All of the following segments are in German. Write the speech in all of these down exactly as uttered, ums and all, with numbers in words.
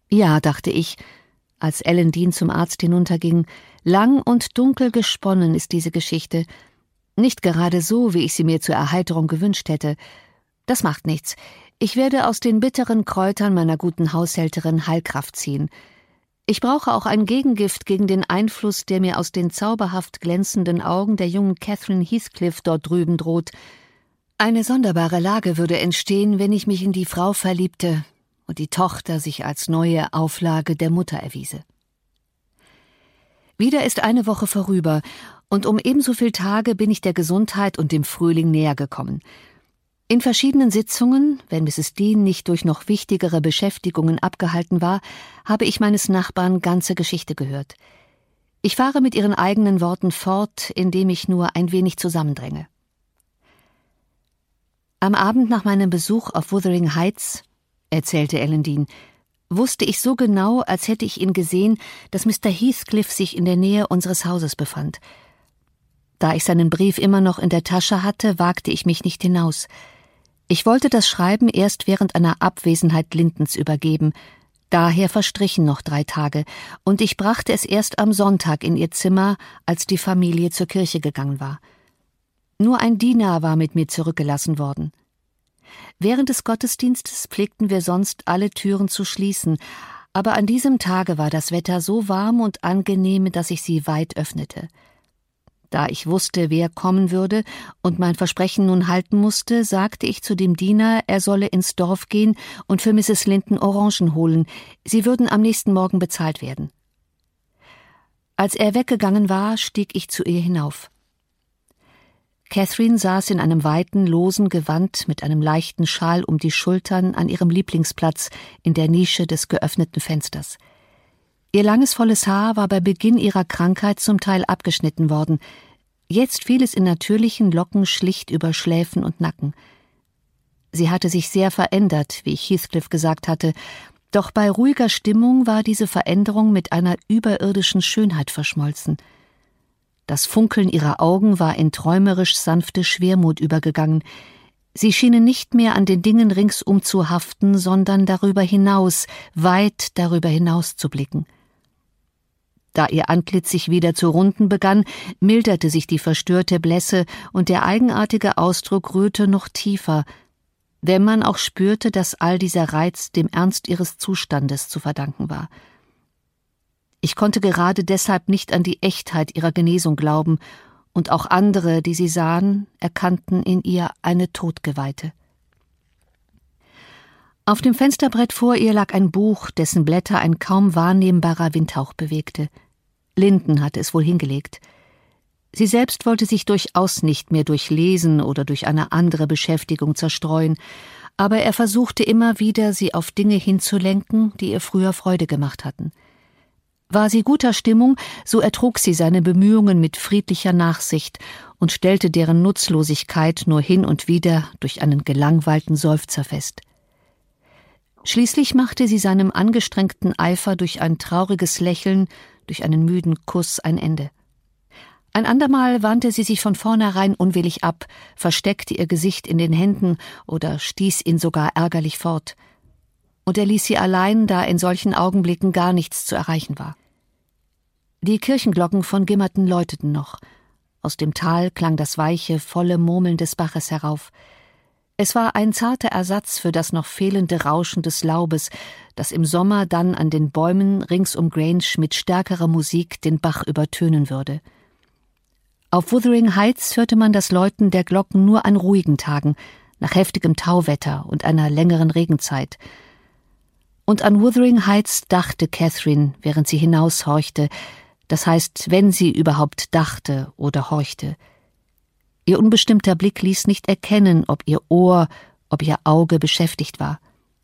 Ja, dachte ich, als Ellen Dean zum Arzt hinunterging, lang und dunkel gesponnen ist diese Geschichte. Nicht gerade so, wie ich sie mir zur Erheiterung gewünscht hätte. Das macht nichts. Ich werde aus den bitteren Kräutern meiner guten Haushälterin Heilkraft ziehen. Ich brauche auch ein Gegengift gegen den Einfluss, der mir aus den zauberhaft glänzenden Augen der jungen Catherine Heathcliff dort drüben droht. Eine sonderbare Lage würde entstehen, wenn ich mich in die Frau verliebte und die Tochter sich als neue Auflage der Mutter erwiese. Wieder ist eine Woche vorüber, und um ebenso viel Tage bin ich der Gesundheit und dem Frühling näher gekommen. In verschiedenen Sitzungen, wenn Misses Dean nicht durch noch wichtigere Beschäftigungen abgehalten war, habe ich meines Nachbarn ganze Geschichte gehört. Ich fahre mit ihren eigenen Worten fort, indem ich nur ein wenig zusammendränge. Am Abend nach meinem Besuch auf Wuthering Heights, erzählte Ellen Dean, wusste ich so genau, als hätte ich ihn gesehen, dass Mister Heathcliff sich in der Nähe unseres Hauses befand. Da ich seinen Brief immer noch in der Tasche hatte, wagte ich mich nicht hinaus. Ich wollte das Schreiben erst während einer Abwesenheit Lintons übergeben. Daher verstrichen noch drei Tage, und ich brachte es erst am Sonntag in ihr Zimmer, als die Familie zur Kirche gegangen war. Nur ein Diener war mit mir zurückgelassen worden. Während des Gottesdienstes pflegten wir sonst alle Türen zu schließen, aber an diesem Tage war das Wetter so warm und angenehm, dass ich sie weit öffnete. Da ich wusste, wer kommen würde und mein Versprechen nun halten musste, sagte ich zu dem Diener, er solle ins Dorf gehen und für Misses Linton Orangen holen. Sie würden am nächsten Morgen bezahlt werden. Als er weggegangen war, stieg ich zu ihr hinauf. Catherine saß in einem weiten, losen Gewand mit einem leichten Schal um die Schultern an ihrem Lieblingsplatz in der Nische des geöffneten Fensters. Ihr langes, volles Haar war bei Beginn ihrer Krankheit zum Teil abgeschnitten worden. Jetzt fiel es in natürlichen Locken schlicht über Schläfen und Nacken. Sie hatte sich sehr verändert, wie ich Heathcliff gesagt hatte, doch bei ruhiger Stimmung war diese Veränderung mit einer überirdischen Schönheit verschmolzen. Das Funkeln ihrer Augen war in träumerisch sanfte Schwermut übergegangen. Sie schienen nicht mehr an den Dingen ringsum zu haften, sondern darüber hinaus, weit darüber hinaus zu blicken. Da ihr Antlitz sich wieder zu runden begann, milderte sich die verstörte Blässe und der eigenartige Ausdruck rührte noch tiefer, wenn man auch spürte, dass all dieser Reiz dem Ernst ihres Zustandes zu verdanken war. Ich konnte gerade deshalb nicht an die Echtheit ihrer Genesung glauben, und auch andere, die sie sahen, erkannten in ihr eine Todgeweihte. Auf dem Fensterbrett vor ihr lag ein Buch, dessen Blätter ein kaum wahrnehmbarer Windhauch bewegte. Linton hatte es wohl hingelegt. Sie selbst wollte sich durchaus nicht mehr durch Lesen oder durch eine andere Beschäftigung zerstreuen, aber er versuchte immer wieder, sie auf Dinge hinzulenken, die ihr früher Freude gemacht hatten. War sie guter Stimmung, so ertrug sie seine Bemühungen mit friedlicher Nachsicht und stellte deren Nutzlosigkeit nur hin und wieder durch einen gelangweilten Seufzer fest. Schließlich machte sie seinem angestrengten Eifer durch ein trauriges Lächeln, durch einen müden Kuss ein Ende. Ein andermal wandte sie sich von vornherein unwillig ab, versteckte ihr Gesicht in den Händen oder stieß ihn sogar ärgerlich fort. Und er ließ sie allein, da in solchen Augenblicken gar nichts zu erreichen war. Die Kirchenglocken von Gimmerton läuteten noch. Aus dem Tal klang das weiche, volle Murmeln des Baches herauf. Es war ein zarter Ersatz für das noch fehlende Rauschen des Laubes, das im Sommer dann an den Bäumen rings um Grange mit stärkerer Musik den Bach übertönen würde. Auf Wuthering Heights hörte man das Läuten der Glocken nur an ruhigen Tagen, nach heftigem Tauwetter und einer längeren Regenzeit. Und an Wuthering Heights dachte Catherine, während sie hinaushorchte, das heißt, wenn sie überhaupt dachte oder horchte. Ihr unbestimmter Blick ließ nicht erkennen, ob ihr Ohr, ob ihr Auge beschäftigt war.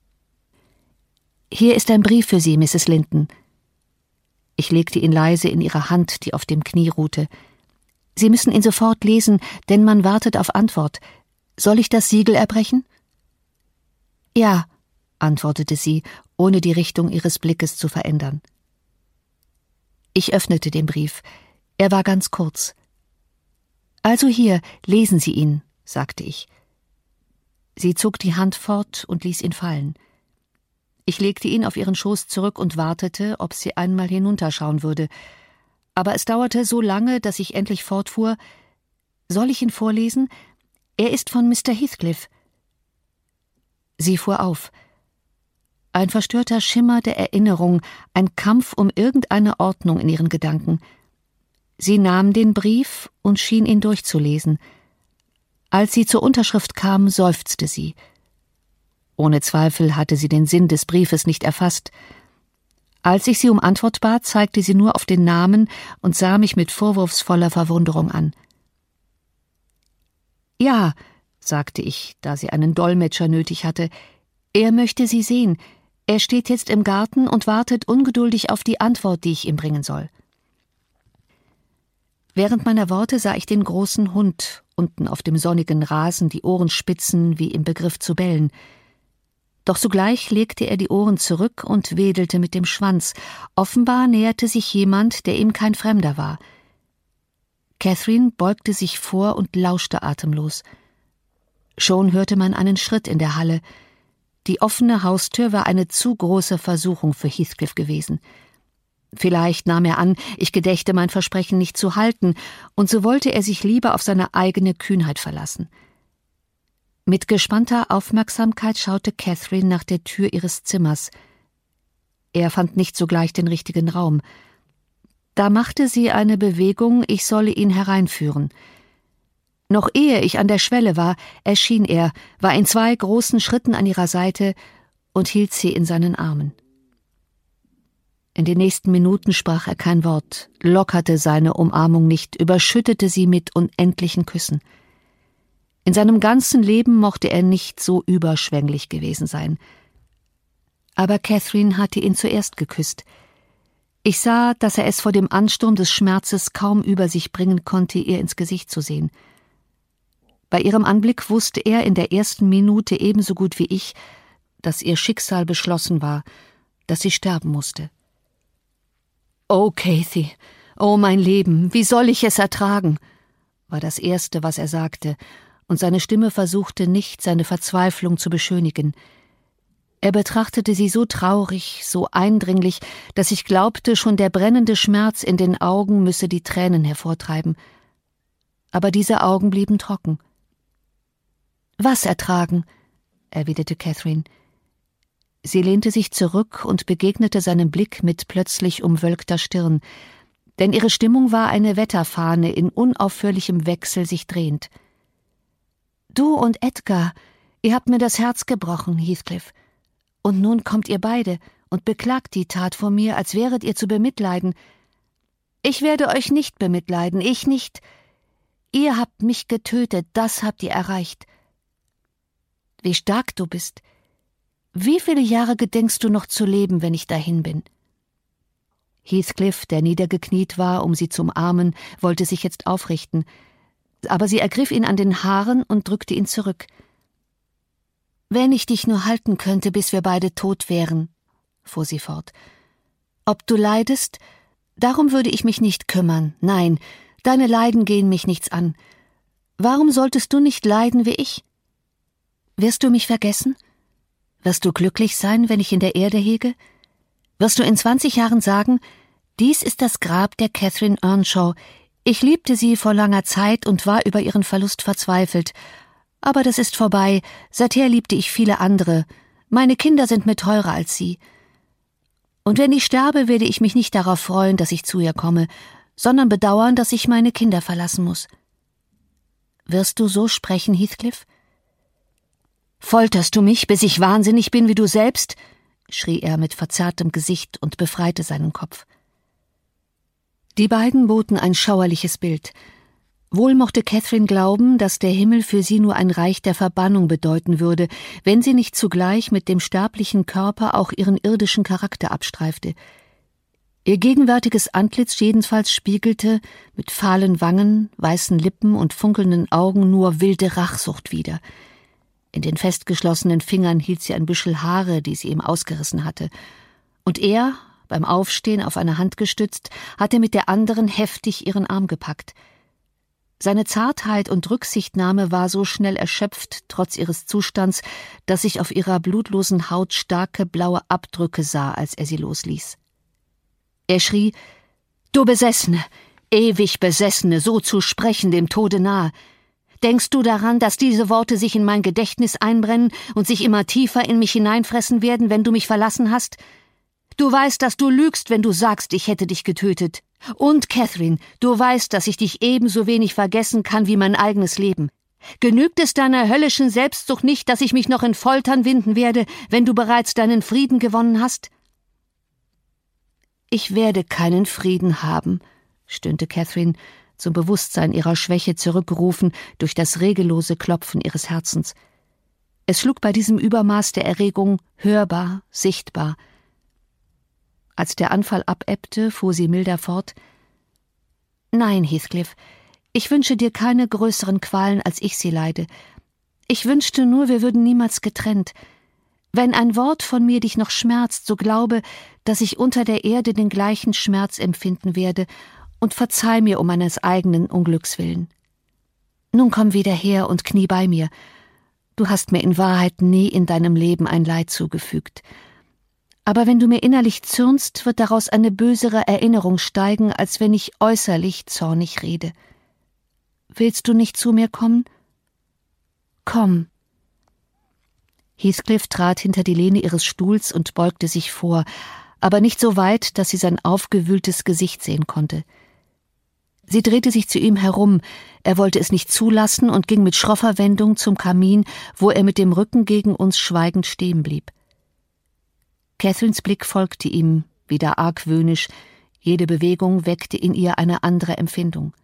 »Hier ist ein Brief für Sie, Misses Linton.« Ich legte ihn leise in ihre Hand, die auf dem Knie ruhte. »Sie müssen ihn sofort lesen, denn man wartet auf Antwort. Soll ich das Siegel erbrechen?« »Ja«, antwortete sie, ohne die Richtung ihres Blickes zu verändern. Ich öffnete den Brief. Er war ganz kurz. »Also hier, lesen Sie ihn«, sagte ich. Sie zog die Hand fort und ließ ihn fallen. Ich legte ihn auf ihren Schoß zurück und wartete, ob sie einmal hinunterschauen würde. Aber es dauerte so lange, dass ich endlich fortfuhr: »Soll ich ihn vorlesen? Er ist von Mister Heathcliff.« Sie fuhr auf. Ein verstörter Schimmer der Erinnerung, ein Kampf um irgendeine Ordnung in ihren Gedanken. Sie nahm den Brief und schien ihn durchzulesen. Als sie zur Unterschrift kam, seufzte sie. Ohne Zweifel hatte sie den Sinn des Briefes nicht erfasst. Als ich sie um Antwort bat, zeigte sie nur auf den Namen und sah mich mit vorwurfsvoller Verwunderung an. »Ja«, sagte ich, da sie einen Dolmetscher nötig hatte, »er möchte Sie sehen. Er steht jetzt im Garten und wartet ungeduldig auf die Antwort, die ich ihm bringen soll.« Während meiner Worte sah ich den großen Hund unten auf dem sonnigen Rasen, die Ohren spitzen, wie im Begriff zu bellen. Doch sogleich legte er die Ohren zurück und wedelte mit dem Schwanz. Offenbar näherte sich jemand, der ihm kein Fremder war. Catherine beugte sich vor und lauschte atemlos. Schon hörte man einen Schritt in der Halle. Die offene Haustür war eine zu große Versuchung für Heathcliff gewesen. Vielleicht nahm er an, ich gedächte mein Versprechen nicht zu halten, und so wollte er sich lieber auf seine eigene Kühnheit verlassen. Mit gespannter Aufmerksamkeit schaute Catherine nach der Tür ihres Zimmers. Er fand nicht sogleich den richtigen Raum. Da machte sie eine Bewegung, ich solle ihn hereinführen. Noch ehe ich an der Schwelle war, erschien er, war in zwei großen Schritten an ihrer Seite und hielt sie in seinen Armen. In den nächsten Minuten sprach er kein Wort, lockerte seine Umarmung nicht, überschüttete sie mit unendlichen Küssen. In seinem ganzen Leben mochte er nicht so überschwänglich gewesen sein. Aber Catherine hatte ihn zuerst geküsst. Ich sah, dass er es vor dem Ansturm des Schmerzes kaum über sich bringen konnte, ihr ins Gesicht zu sehen. Bei ihrem Anblick wusste er in der ersten Minute ebenso gut wie ich, dass ihr Schicksal beschlossen war, dass sie sterben musste. »Oh, Cathy, oh mein Leben, wie soll ich es ertragen?« war das Erste, was er sagte, und seine Stimme versuchte nicht, seine Verzweiflung zu beschönigen. Er betrachtete sie so traurig, so eindringlich, dass ich glaubte, schon der brennende Schmerz in den Augen müsse die Tränen hervortreiben. Aber diese Augen blieben trocken. »Was ertragen?« erwiderte Catherine. Sie lehnte sich zurück und begegnete seinem Blick mit plötzlich umwölkter Stirn, denn ihre Stimmung war eine Wetterfahne in unaufhörlichem Wechsel sich drehend. »Du und Edgar, ihr habt mir das Herz gebrochen, Heathcliff. Und nun kommt ihr beide und beklagt die Tat vor mir, als wäret ihr zu bemitleiden. Ich werde euch nicht bemitleiden, ich nicht. Ihr habt mich getötet, das habt ihr erreicht. Wie stark du bist. Wie viele Jahre gedenkst du noch zu leben, wenn ich dahin bin?« Heathcliff, der niedergekniet war, um sie zu umarmen, wollte sich jetzt aufrichten, aber sie ergriff ihn an den Haaren und drückte ihn zurück. »Wenn ich dich nur halten könnte, bis wir beide tot wären«, fuhr sie fort. »Ob du leidest, darum würde ich mich nicht kümmern. Nein, deine Leiden gehen mich nichts an. Warum solltest du nicht leiden wie ich? Wirst du mich vergessen? Wirst du glücklich sein, wenn ich in der Erde hege? Wirst du in zwanzig Jahren sagen, dies ist das Grab der Catherine Earnshaw. Ich liebte sie vor langer Zeit und war über ihren Verlust verzweifelt. Aber das ist vorbei, seither liebte ich viele andere. Meine Kinder sind mir teurer als sie. Und wenn ich sterbe, werde ich mich nicht darauf freuen, dass ich zu ihr komme, sondern bedauern, dass ich meine Kinder verlassen muss. Wirst du so sprechen, Heathcliff? »Folterst du mich, bis ich wahnsinnig bin wie du selbst?« schrie er mit verzerrtem Gesicht und befreite seinen Kopf. Die beiden boten ein schauerliches Bild. Wohl mochte Catherine glauben, dass der Himmel für sie nur ein Reich der Verbannung bedeuten würde, wenn sie nicht zugleich mit dem sterblichen Körper auch ihren irdischen Charakter abstreifte. Ihr gegenwärtiges Antlitz jedenfalls spiegelte, mit fahlen Wangen, weißen Lippen und funkelnden Augen, nur wilde Rachsucht wider. In den festgeschlossenen Fingern hielt sie ein Büschel Haare, die sie ihm ausgerissen hatte. Und er, beim Aufstehen auf eine Hand gestützt, hatte mit der anderen heftig ihren Arm gepackt. Seine Zartheit und Rücksichtnahme war so schnell erschöpft, trotz ihres Zustands, dass ich auf ihrer blutlosen Haut starke blaue Abdrücke sah, als er sie losließ. Er schrie: »Du Besessene, ewig Besessene, so zu sprechen, dem Tode nahe! Denkst du daran, dass diese Worte sich in mein Gedächtnis einbrennen und sich immer tiefer in mich hineinfressen werden, wenn du mich verlassen hast? Du weißt, dass du lügst, wenn du sagst, ich hätte dich getötet. Und, Catherine, du weißt, dass ich dich ebenso wenig vergessen kann wie mein eigenes Leben. Genügt es deiner höllischen Selbstsucht nicht, dass ich mich noch in Foltern winden werde, wenn du bereits deinen Frieden gewonnen hast?« »Ich werde keinen Frieden haben«, stöhnte Catherine, zum Bewusstsein ihrer Schwäche zurückgerufen durch das regellose Klopfen ihres Herzens. Es schlug bei diesem Übermaß der Erregung hörbar, sichtbar. Als der Anfall abebbte, fuhr sie milder fort: »Nein, Heathcliff, ich wünsche dir keine größeren Qualen, als ich sie leide. Ich wünschte nur, wir würden niemals getrennt. Wenn ein Wort von mir dich noch schmerzt, so glaube, dass ich unter der Erde den gleichen Schmerz empfinden werde, und verzeih mir um meines eigenen Unglücks willen. Nun komm wieder her und knie bei mir. Du hast mir in Wahrheit nie in deinem Leben ein Leid zugefügt. Aber wenn du mir innerlich zürnst, wird daraus eine bösere Erinnerung steigen, als wenn ich äußerlich zornig rede. Willst du nicht zu mir kommen? Komm.« Heathcliff trat hinter die Lehne ihres Stuhls und beugte sich vor, aber nicht so weit, dass sie sein aufgewühltes Gesicht sehen konnte. Sie drehte sich zu ihm herum, er wollte es nicht zulassen und ging mit schroffer Wendung zum Kamin, wo er mit dem Rücken gegen uns schweigend stehen blieb. Catherines Blick folgte ihm, wieder argwöhnisch, jede Bewegung weckte in ihr eine andere Empfindung.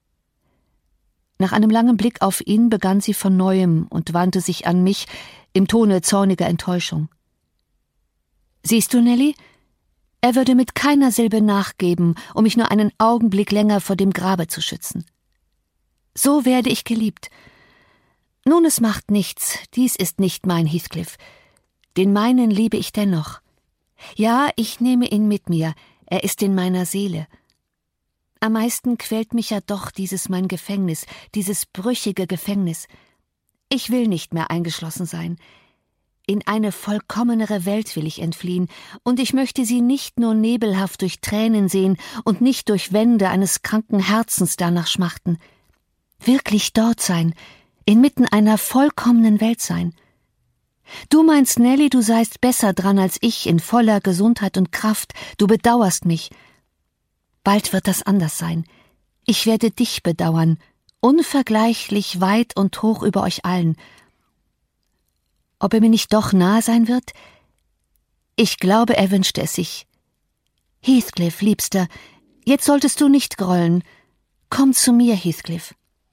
Nach einem langen Blick auf ihn begann sie von Neuem und wandte sich an mich im Tone zorniger Enttäuschung. »Siehst du, Nelly? Er würde mit keiner Silbe nachgeben, um mich nur einen Augenblick länger vor dem Grabe zu schützen. So werde ich geliebt. Nun, es macht nichts, dies ist nicht mein Heathcliff. Den meinen liebe ich dennoch. Ja, ich nehme ihn mit mir, er ist in meiner Seele. Am meisten quält mich ja doch dieses mein Gefängnis, dieses brüchige Gefängnis. Ich will nicht mehr eingeschlossen sein. In eine vollkommenere Welt will ich entfliehen, und ich möchte sie nicht nur nebelhaft durch Tränen sehen und nicht durch Wände eines kranken Herzens danach schmachten. Wirklich dort sein, inmitten einer vollkommenen Welt sein. Du meinst, Nelly, du seist besser dran als ich, in voller Gesundheit und Kraft, du bedauerst mich. Bald wird das anders sein. Ich werde dich bedauern, unvergleichlich weit und hoch über euch allen. Ob er mir nicht doch nahe sein wird? Ich glaube, er wünschte es sich. Heathcliff, Liebster, jetzt solltest du nicht grollen. Komm zu mir, Heathcliff.«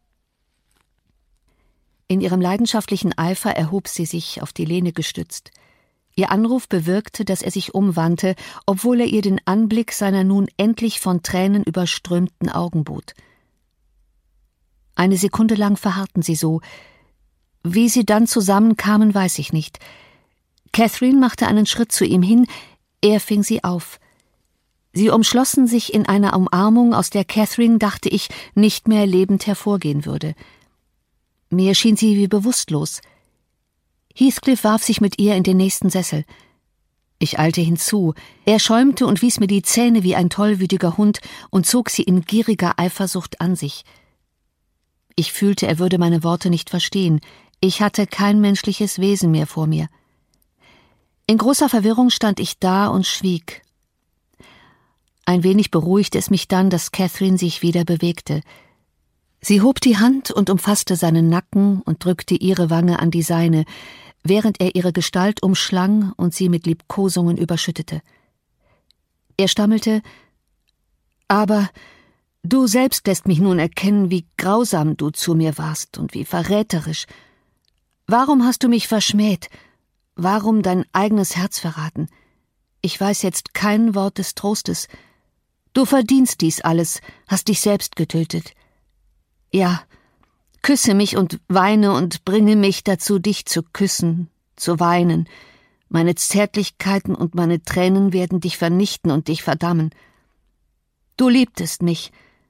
In ihrem leidenschaftlichen Eifer erhob sie sich, auf die Lehne gestützt. Ihr Anruf bewirkte, dass er sich umwandte, obwohl er ihr den Anblick seiner nun endlich von Tränen überströmten Augen bot. Eine Sekunde lang verharrten sie so. Wie sie dann zusammenkamen, weiß ich nicht. Catherine machte einen Schritt zu ihm hin, er fing sie auf. Sie umschlossen sich in einer Umarmung, aus der Catherine, dachte ich, nicht mehr lebend hervorgehen würde. Mir schien sie wie bewusstlos. Heathcliff warf sich mit ihr in den nächsten Sessel. Ich eilte hinzu. Er schäumte und wies mir die Zähne wie ein tollwütiger Hund und zog sie in gieriger Eifersucht an sich. Ich fühlte, er würde meine Worte nicht verstehen. Ich hatte kein menschliches Wesen mehr vor mir. In großer Verwirrung stand ich da und schwieg. Ein wenig beruhigte es mich dann, dass Catherine sich wieder bewegte. Sie hob die Hand und umfasste seinen Nacken und drückte ihre Wange an die seine, während er ihre Gestalt umschlang und sie mit Liebkosungen überschüttete. Er stammelte: »Aber du selbst lässt mich nun erkennen, wie grausam du zu mir warst und wie verräterisch. Warum hast du mich verschmäht? Warum dein eigenes Herz verraten? Ich weiß jetzt kein Wort des Trostes. Du verdienst dies alles, hast dich selbst getötet. Ja, küsse mich und weine und bringe mich dazu, dich zu küssen, zu weinen. Meine Zärtlichkeiten und meine Tränen werden dich vernichten und dich verdammen. Du liebtest mich.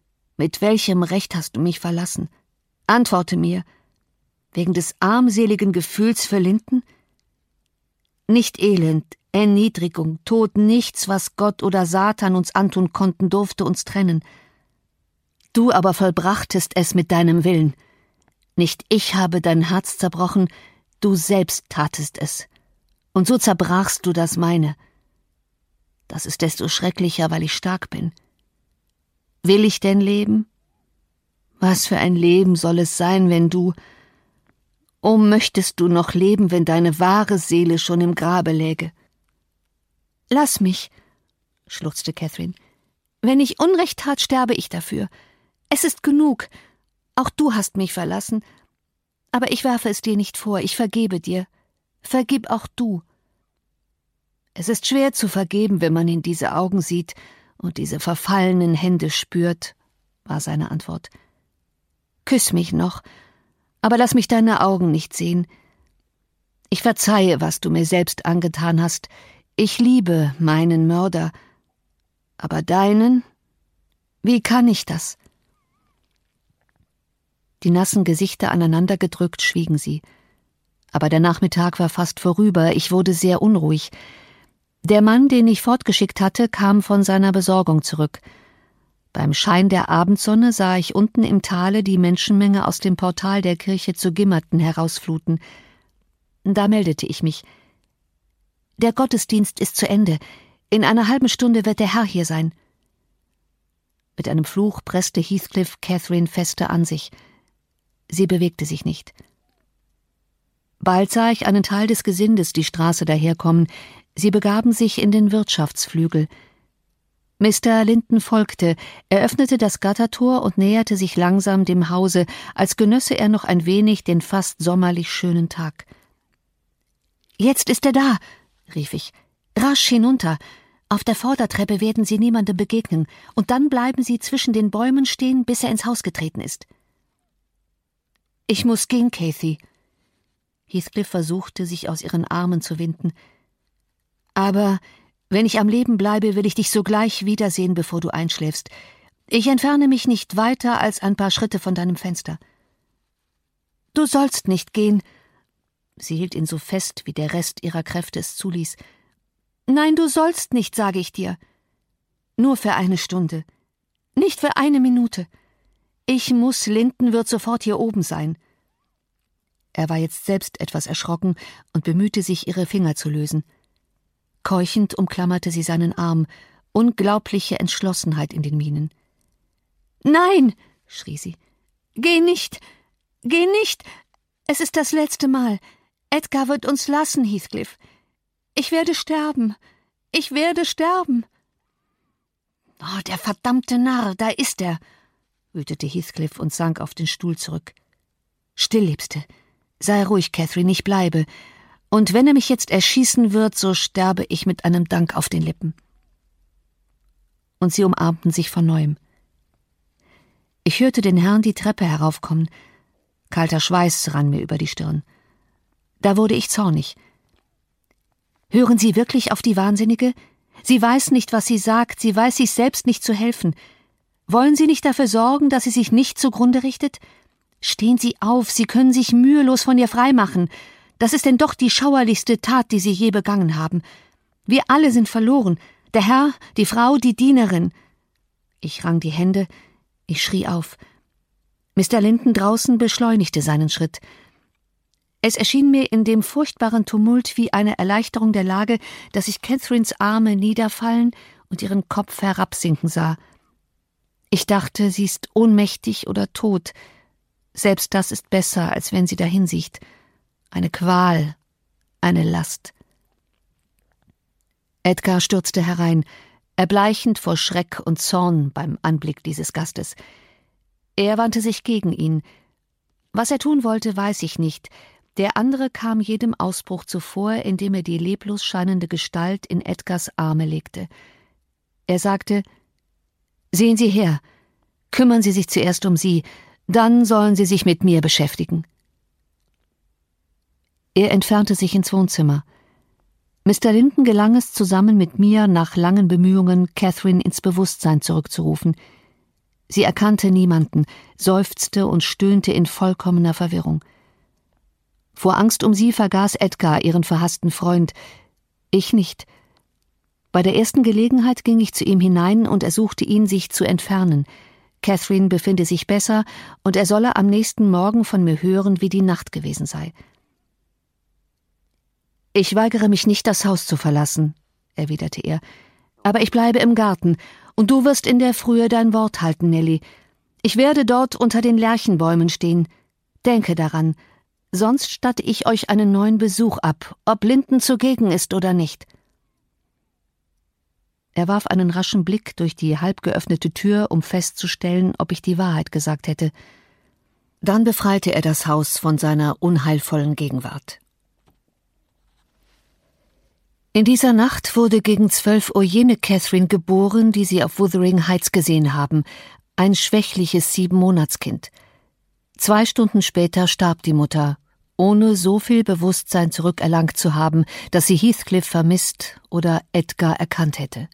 Mit welchem Recht hast du mich verlassen? Antworte mir. Wegen des armseligen Gefühls für Linden? Nicht Elend, Erniedrigung, Tod, nichts, was Gott oder Satan uns antun konnten, durfte uns trennen. Du aber vollbrachtest es mit deinem Willen. Nicht ich habe dein Herz zerbrochen, du selbst tatest es. Und so zerbrachst du das meine. Das ist desto schrecklicher, weil ich stark bin. Will ich denn leben? Was für ein Leben soll es sein, wenn du... Oh, möchtest du noch leben, wenn deine wahre Seele schon im Grabe läge? Lass mich, schluchzte Catherine. Wenn ich Unrecht tat, sterbe ich dafür. Es ist genug. Auch du hast mich verlassen. Aber ich werfe es dir nicht vor, ich vergebe dir. Vergib auch du. Es ist schwer zu vergeben, wenn man in diese Augen sieht und diese verfallenen Hände spürt, war seine Antwort. Küss mich noch, aber lass mich deine Augen nicht sehen. Ich verzeihe, was du mir selbst angetan hast. Ich liebe meinen Mörder. Aber deinen? Wie kann ich das? Die nassen Gesichter aneinandergedrückt schwiegen sie. Aber der Nachmittag war fast vorüber, ich wurde sehr unruhig. Der Mann, den ich fortgeschickt hatte, kam von seiner Besorgung zurück. Beim Schein der Abendsonne sah ich unten im Tale die Menschenmenge aus dem Portal der Kirche zu Gimmerton herausfluten. Da meldete ich mich. Der Gottesdienst ist zu Ende. In einer halben Stunde wird der Herr hier sein. Mit einem Fluch presste Heathcliff Catherine fester an sich. Sie bewegte sich nicht. Bald sah ich einen Teil des Gesindes die Straße daherkommen. Sie begaben sich in den Wirtschaftsflügel. Mister Linton folgte, er öffnete das Gattertor und näherte sich langsam dem Hause, als genösse er noch ein wenig den fast sommerlich schönen Tag. »Jetzt ist er da«, rief ich. »Rasch hinunter. Auf der Vordertreppe werden Sie niemandem begegnen, und dann bleiben Sie zwischen den Bäumen stehen, bis er ins Haus getreten ist.« »Ich muss gehen, Cathy.« Heathcliff versuchte, sich aus ihren Armen zu winden. »Aber wenn ich am Leben bleibe, will ich dich sogleich wiedersehen, bevor du einschläfst. Ich entferne mich nicht weiter als ein paar Schritte von deinem Fenster.« »Du sollst nicht gehen.« Sie hielt ihn so fest, wie der Rest ihrer Kräfte es zuließ. »Nein, du sollst nicht, sage ich dir. Nur für eine Stunde. Nicht für eine Minute. Ich muss, Linton wird sofort hier oben sein.« Er war jetzt selbst etwas erschrocken und bemühte sich, ihre Finger zu lösen. Keuchend umklammerte sie seinen Arm, unglaubliche Entschlossenheit in den Mienen. »Nein«, schrie sie, »geh nicht, geh nicht, es ist das letzte Mal. Edgar wird uns lassen, Heathcliff. Ich werde sterben, ich werde sterben.« »Oh, der verdammte Narr, da ist er«, wütete Heathcliff und sank auf den Stuhl zurück. »Still, Liebste. Sei ruhig, Catherine, ich bleibe. Und wenn er mich jetzt erschießen wird, so sterbe ich mit einem Dank auf den Lippen.« Und sie umarmten sich von neuem. Ich hörte den Herrn die Treppe heraufkommen. Kalter Schweiß rann mir über die Stirn. Da wurde ich zornig. »Hören Sie wirklich auf die Wahnsinnige? Sie weiß nicht, was sie sagt, sie weiß sich selbst nicht zu helfen. Wollen Sie nicht dafür sorgen, dass sie sich nicht zugrunde richtet? Stehen Sie auf, Sie können sich mühelos von ihr freimachen. Das ist denn doch die schauerlichste Tat, die Sie je begangen haben. Wir alle sind verloren, der Herr, die Frau, die Dienerin.« Ich rang die Hände, ich schrie auf. Mister Linton draußen beschleunigte seinen Schritt. Es erschien mir in dem furchtbaren Tumult wie eine Erleichterung der Lage, dass ich Catherines Arme niederfallen und ihren Kopf herabsinken sah. Ich dachte, sie ist ohnmächtig oder tot. Selbst das ist besser, als wenn sie dahinsieht. Eine Qual, eine Last. Edgar stürzte herein, erbleichend vor Schreck und Zorn beim Anblick dieses Gastes. Er wandte sich gegen ihn. Was er tun wollte, weiß ich nicht. Der andere kam jedem Ausbruch zuvor, indem er die leblos scheinende Gestalt in Edgars Arme legte. Er sagte: »Sehen Sie her, kümmern Sie sich zuerst um sie, dann sollen Sie sich mit mir beschäftigen.« Er entfernte sich ins Wohnzimmer. Mister Linton gelang es, zusammen mit mir nach langen Bemühungen Catherine ins Bewusstsein zurückzurufen. Sie erkannte niemanden, seufzte und stöhnte in vollkommener Verwirrung. Vor Angst um sie vergaß Edgar ihren verhassten Freund. Ich nicht. Bei der ersten Gelegenheit ging ich zu ihm hinein und ersuchte ihn, sich zu entfernen. Catherine befinde sich besser und er solle am nächsten Morgen von mir hören, wie die Nacht gewesen sei. »Ich weigere mich nicht, das Haus zu verlassen«, erwiderte er, »aber ich bleibe im Garten, und du wirst in der Frühe dein Wort halten, Nelly. Ich werde dort unter den Lärchenbäumen stehen. Denke daran, sonst statte ich euch einen neuen Besuch ab, ob Linden zugegen ist oder nicht.« Er warf einen raschen Blick durch die halb geöffnete Tür, um festzustellen, ob ich die Wahrheit gesagt hätte. Dann befreite er das Haus von seiner unheilvollen Gegenwart. In dieser Nacht wurde gegen zwölf Uhr jene Catherine geboren, die Sie auf Wuthering Heights gesehen haben, ein schwächliches Siebenmonatskind. Zwei Stunden später starb die Mutter, ohne so viel Bewusstsein zurückerlangt zu haben, dass sie Heathcliff vermisst oder Edgar erkannt hätte.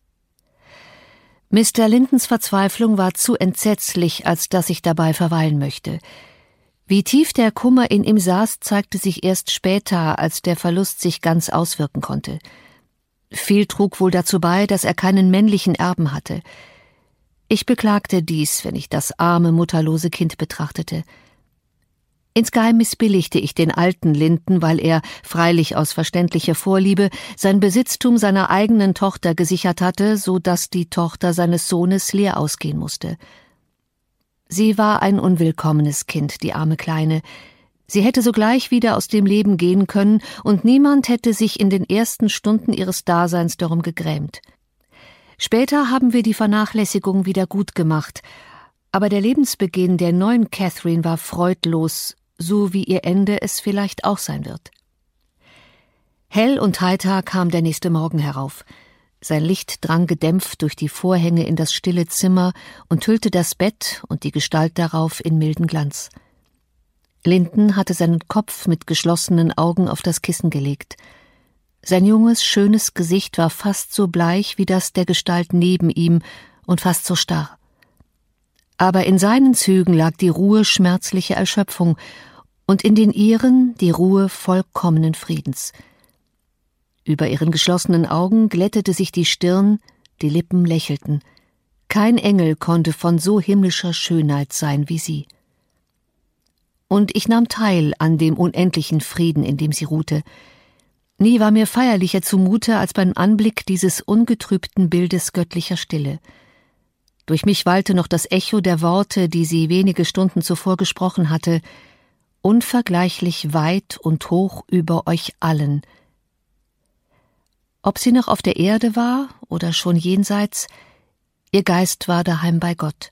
Mister Lindons Verzweiflung war zu entsetzlich, als dass ich dabei verweilen möchte. Wie tief der Kummer in ihm saß, zeigte sich erst später, als der Verlust sich ganz auswirken konnte. Viel trug wohl dazu bei, dass er keinen männlichen Erben hatte. Ich beklagte dies, wenn ich das arme, mutterlose Kind betrachtete. Insgeheim missbilligte ich den alten Linden, weil er, freilich aus verständlicher Vorliebe, sein Besitztum seiner eigenen Tochter gesichert hatte, so dass die Tochter seines Sohnes leer ausgehen musste. Sie war ein unwillkommenes Kind, die arme Kleine. Sie hätte sogleich wieder aus dem Leben gehen können, und niemand hätte sich in den ersten Stunden ihres Daseins darum gegrämt. Später haben wir die Vernachlässigung wieder gut gemacht, aber der Lebensbeginn der neuen Catherine war freudlos, so wie ihr Ende es vielleicht auch sein wird. Hell und heiter kam der nächste Morgen herauf. Sein Licht drang gedämpft durch die Vorhänge in das stille Zimmer und hüllte das Bett und die Gestalt darauf in milden Glanz. Linden hatte seinen Kopf mit geschlossenen Augen auf das Kissen gelegt. Sein junges, schönes Gesicht war fast so bleich wie das der Gestalt neben ihm und fast so starr. Aber in seinen Zügen lag die Ruhe schmerzlicher Erschöpfung und in den ihren die Ruhe vollkommenen Friedens. Über ihren geschlossenen Augen glättete sich die Stirn, die Lippen lächelten. Kein Engel konnte von so himmlischer Schönheit sein wie sie. Und ich nahm teil an dem unendlichen Frieden, in dem sie ruhte. Nie war mir feierlicher zumute als beim Anblick dieses ungetrübten Bildes göttlicher Stille. Durch mich wallte noch das Echo der Worte, die sie wenige Stunden zuvor gesprochen hatte, unvergleichlich weit und hoch über euch allen. Ob sie noch auf der Erde war oder schon jenseits, ihr Geist war daheim bei Gott.